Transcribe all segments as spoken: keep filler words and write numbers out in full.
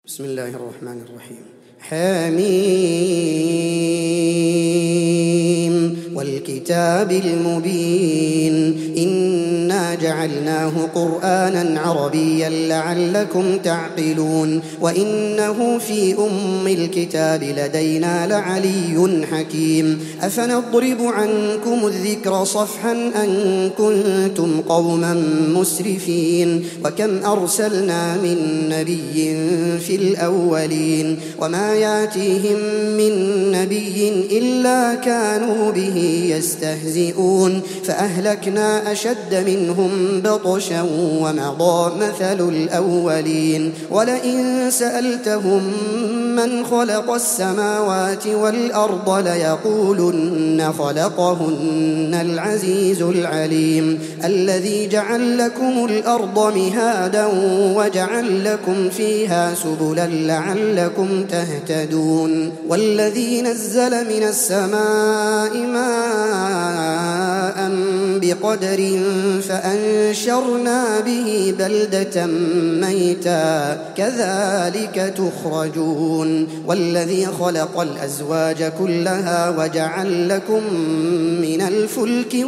بسم الله الرحمن الرحيم. حميم والكتاب المبين إنا جعلناه قرآنا عربيا لعلكم تعقلون وإنه في أم الكتاب لدينا لعلي حكيم. أفنضرب عنكم الذكر صفحا أن كنتم قوما مسرفين وكم أرسلنا من نبي في الأولين وما ياتيهم من نبي إلا كانوا به يستهزئون فأهلكنا أشد منهم بطشا ومضى مثل الأولين. ولئن سألتهم من خلق السماوات والأرض ليقولن خلقهن العزيز العليم الذي جعل لكم الأرض مهادا وجعل لكم فيها سبلا لعلكم تهتدون. والذي نزل من السماء ماء بقدر فأنشرنا به بلدة ميتا كذلك تخرجون. والذي خلق الأزواج كلها وجعل لكم من الفلك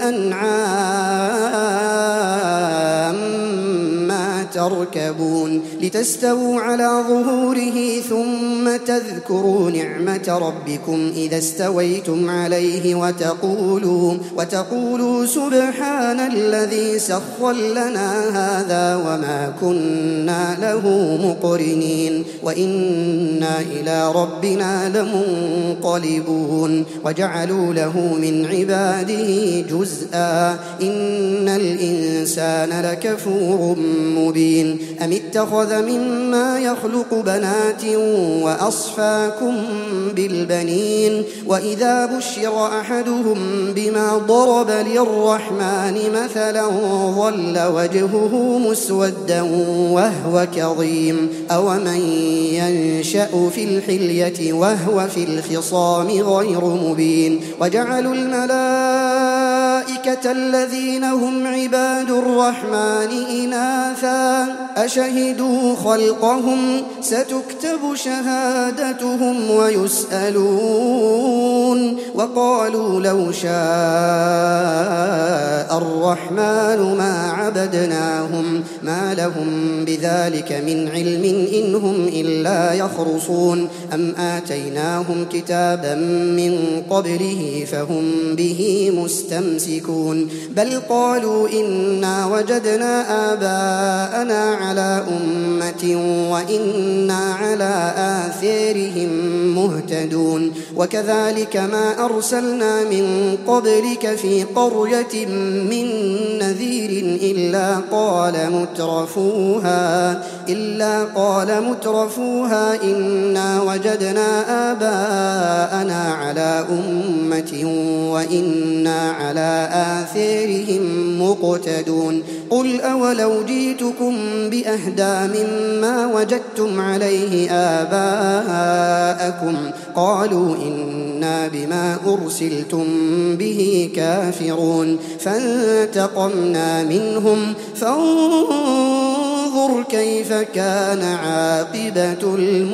والأنعام ما تركبون لتستووا على ظهوره ثم تذكروا نعمة ربكم إذا استويتم عليه وتقولوا, وتقولوا سبحان الذي سخر لنا هذا وما كنا له مقرنين وإنا إلى ربنا لمنقلبون. وجعلوا له من عباده جزءا إن الإنسان لكفور مبين. أم اتخذ مما يخلق بنات وأصفاكم بالبنين وإذا بشر أحدهم بما ضرب للرحمن مثلا ظل وجهه مسودا وهو كظيم أومن ينشأ في الحلية وهو في الخصام غير مبين. وجعلوا الملائكة الذين هم عباد الرحمن إناثا أشهدوا خلقهم ستكتب شهادتهم ويسألون. وقالوا لو شاء الرحمن ما عبدناهم ما لهم بذلك من علم إن هم إلا يخرصون. أم آتيناهم كتابا من قبله فهم به مستمسكون بل قالوا إنا وجدنا آباءنا على أمة وإنا على آثارهم مهتدون. وكذلك ما أرسلنا من قبلك في قرية من نذير إلا قال مترفوها إلا قال مترفوها إنا وجدنا آباءنا على أمة وإنا على آثارهم مقتدون. قل أولو جئتكم بأهدى مما وجدتم عليه آباءكم قالوا إنا بما أرسلتم به كافرون فانتقمنا منهم فانظر كيف كان عاقبة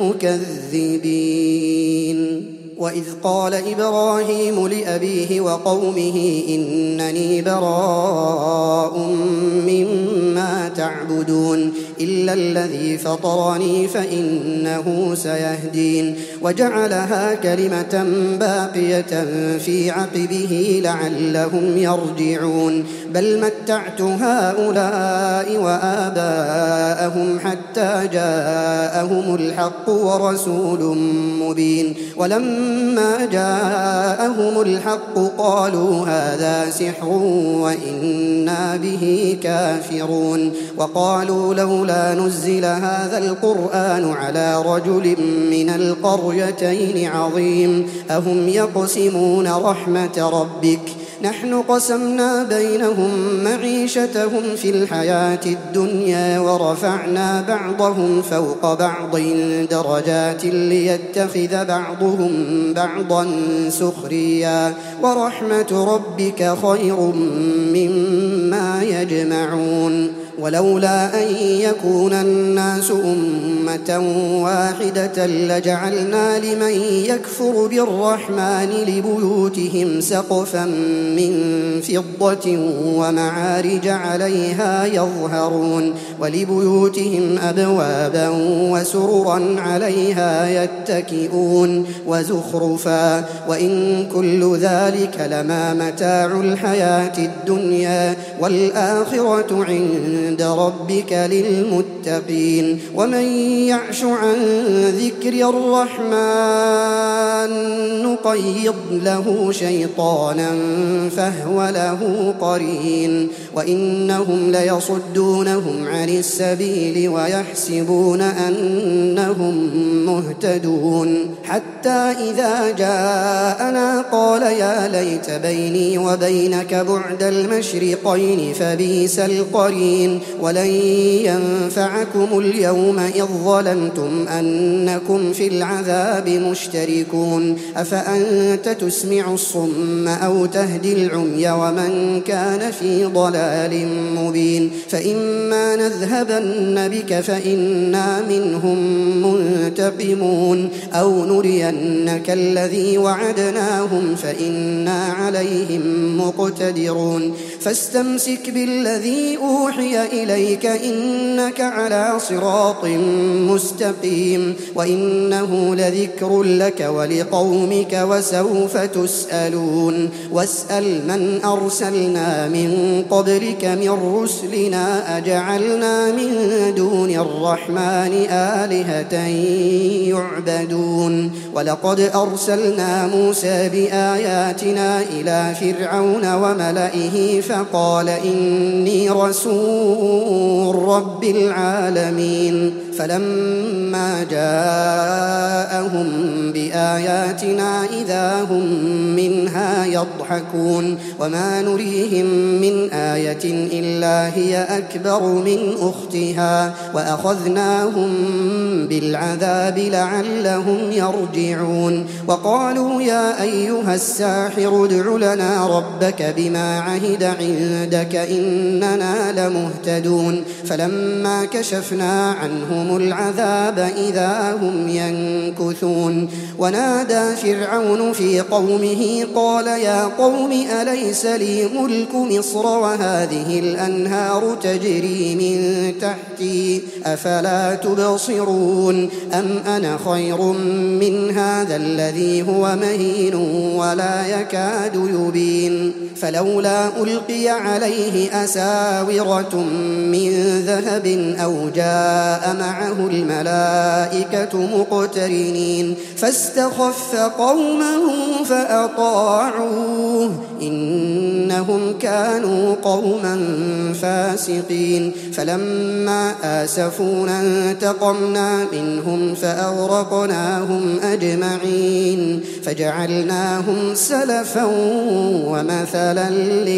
المكذبين. وإذ قال إبراهيم لأبيه وقومه إنني براء مما تعبدون إلا الذي فطرني فإنه سيهدين. وجعلها كلمة باقية في عقبه لعلهم يرجعون بل متعت هؤلاء وآباءهم حتى جاءهم الحق ورسول مبين. ولما جاءهم الحق قالوا هذا سحر وإنا به كافرون. وقالوا لولا نزل هذا القرآن على رجل من القريتين عظيم أهم يقسمون رحمة ربك نحن قسمنا بينهم معيشتهم في الحياة الدنيا ورفعنا بعضهم فوق بعض درجات ليتخذ بعضهم بعضا سخريا ورحمة ربك خير مما يجمعون. ولولا أن يكون الناس أمة واحدة لجعلنا لمن يكفر بالرحمن لبيوتهم سقفا من فضة ومعارج عليها يظهرون ولبيوتهم أبوابا وسررا عليها يتكئون وزخرفا وإن كل ذلك لما متاع الحياة الدنيا والآخرة عند ربك للمتقين ومن يعش عن ذكر الرحمن نقيض له شيطانا فهو له قرين وإنهم ليصدونهم عن السبيل ويحسبون أنهم مهتدون حتى إذا جاءنا قال يا ليت بيني وبينك بعد المشرقين فبئس القرين ولن ينفعكم اليوم إذ ظلمتم أنكم في العذاب مشتركون أفأنت تسمع الصم أو تهدي العمي ومن كان في ضلال مبين فإما نذهبن بك فإنا منهم منتقمون أو نرينك الذي وعدناهم فإنا عليهم مقتدرون فاستمسك بالذي أوحي إليك إنك على صراط مستقيم وإنه لذكر لك ولقومك وسوف تسألون واسأل من أرسلنا من قبلك من رسلنا أجعلنا من دون الرحمن آلهة يعبدون ولقد أرسلنا موسى بآياتنا إلى فرعون وملئه فقال إني رسول رب العالمين فلما جاءهم بآياتنا إذا هم منها يضحكون وما نريهم من آية إلا هي أكبر من أختها وأخذناهم بالعذاب لعلهم يرجعون وقالوا يا أيها الساحر ادع لنا ربك بما عهد عندك إننا لمهتدون فلما كشفنا عنهم العذاب إذا هم ينكثون ونادى فرعون في قومه قال يا قوم أليس لي ملك مصر وهذه الأنهار تجري من تحتي أفلا تبصرون أم أنا خير من هذا الذي هو مهين ولا يكاد يبين فلولا ألقي عليه أساورة من ذهب أو جاء معه الملائكة مقترنين فاستخف قومه فأطاعوه إنهم كانوا قوما فاسقين فلما آسفونا انتقمنا منهم فأغرقناهم أجمعين فجعلناهم سلفا ومثلا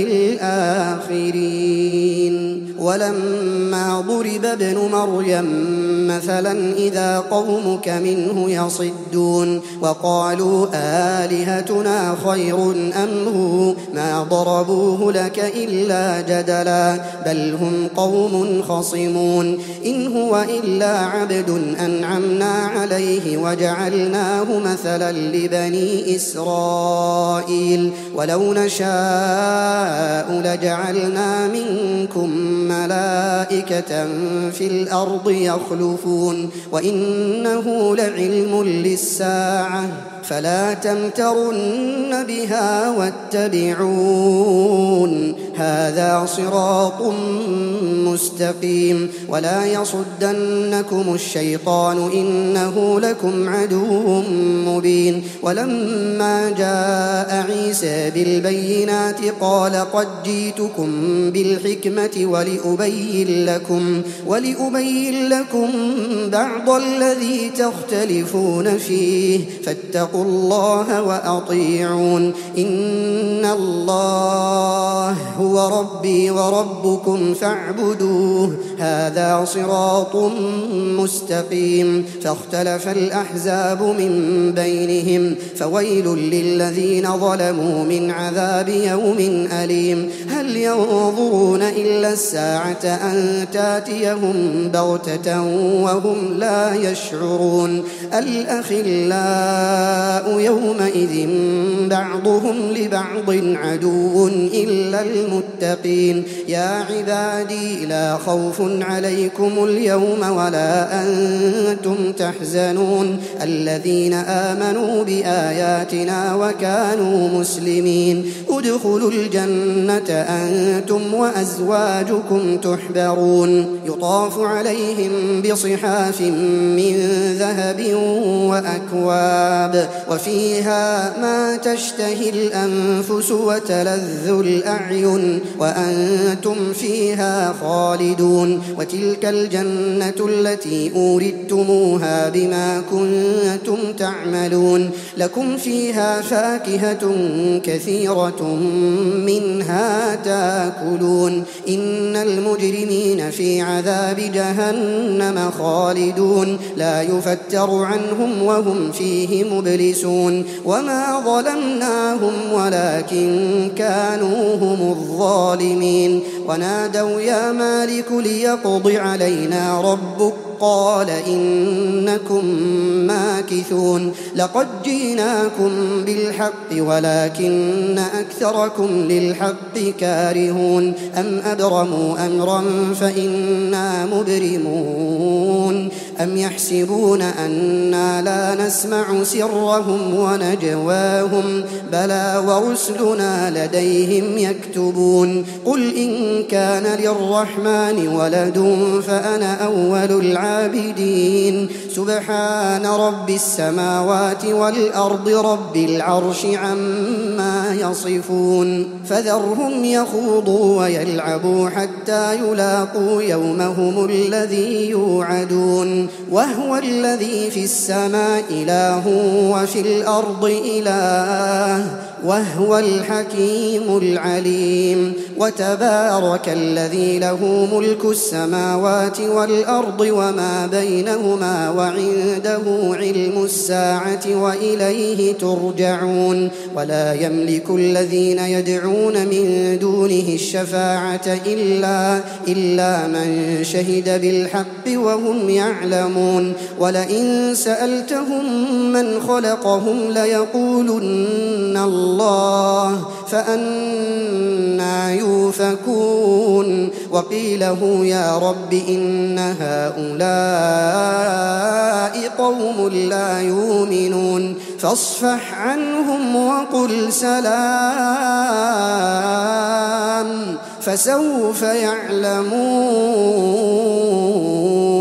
للآخرين ولما ضرب ابن مريم مثلا إذا قومك منه يصدون وقالوا آلهتنا خير أم هو ما ضربوه لك إلا جدلا بل هم قوم خصمون إن هو إلا عبد أنعمنا عليه وجعلناه مثلا لبني إسرائيل ولو نشاء لجعلنا منكم ملائكة في الأرض يخلفون وإنه لعلم للساعة فلا تمترن بها واتبعون هذا صراط مستقيم ولا يصدنكم الشيطان إنه لكم عدو مبين ولما جاء عيسى بالبينات قال قد جئتكم بالحكمة ولأبين لكم ولأبين لكم بعض الذي تختلفون فيه فاتقوا الله وأطيعون إن الله هو هو ربي وربكم فاعبدوه هذا صراط مستقيم فاختلف الأحزاب من بينهم فويل للذين ظلموا من عذاب يوم أليم هل ينظرون إلا الساعة أن تاتيهم بغتة وهم لا يشعرون الأخلاء يومئذ بعضهم لبعض عدو إلا المتقين يا عبادي لا خوف عليكم اليوم ولا أنتم تحزنون الذين آمنوا بآياتنا وكانوا مسلمين ادخلوا الجنة أنتم وأزواجكم تحبرون يطاف عليهم بصحاف من ذهب وأكواب وفيها ما تشتهي الأنفس وتلذ الأعين وأنتم فيها خالدون وتلك الجنة التي أوردتموها بما كنتم تعملون لكم فيها فاكهة كثيرة منها تاكلون إن المجرمين في عذاب جهنم خالدون لا يفتر عنهم وهم فيه مبلسون وما ظلمناهم ولكن كانوا هم الظالمين ونادوا يا مالك ليقض علينا ربك قال إنكم ماكثون لقد جئناكم بالحق ولكن أكثركم للحق كارهون أم أبرموا أمرا فإنا مبرمون أم يحسبون أنا لا نسمع سرهم ونجواهم بلى ورسلنا لديهم يكتبون قل إن كان للرحمن ولد فأنا أول العابدين سبحان رب السماوات والأرض رب العرش عما يصفون فذرهم يخوضوا ويلعبوا حتى يلاقوا يومهم الذي يوعدون وهو الذي في السماء إله وفي الأرض إله وهو الحكيم العليم وتبارك الذي له ملك السماوات والأرض وما بينهما وعنده علم الساعة وإليه ترجعون ولا يملك الذين يدعون من دونه الشفاعة إلا, إلا من شهد بالحق وهم يعلمون ولئن سألتهم من خلقهم ليقولن الله فأنى يؤفكون وقيله يا رب إن هؤلاء قوم لا يؤمنون فاصفح عنهم وقل سلام فسوف يعلمون.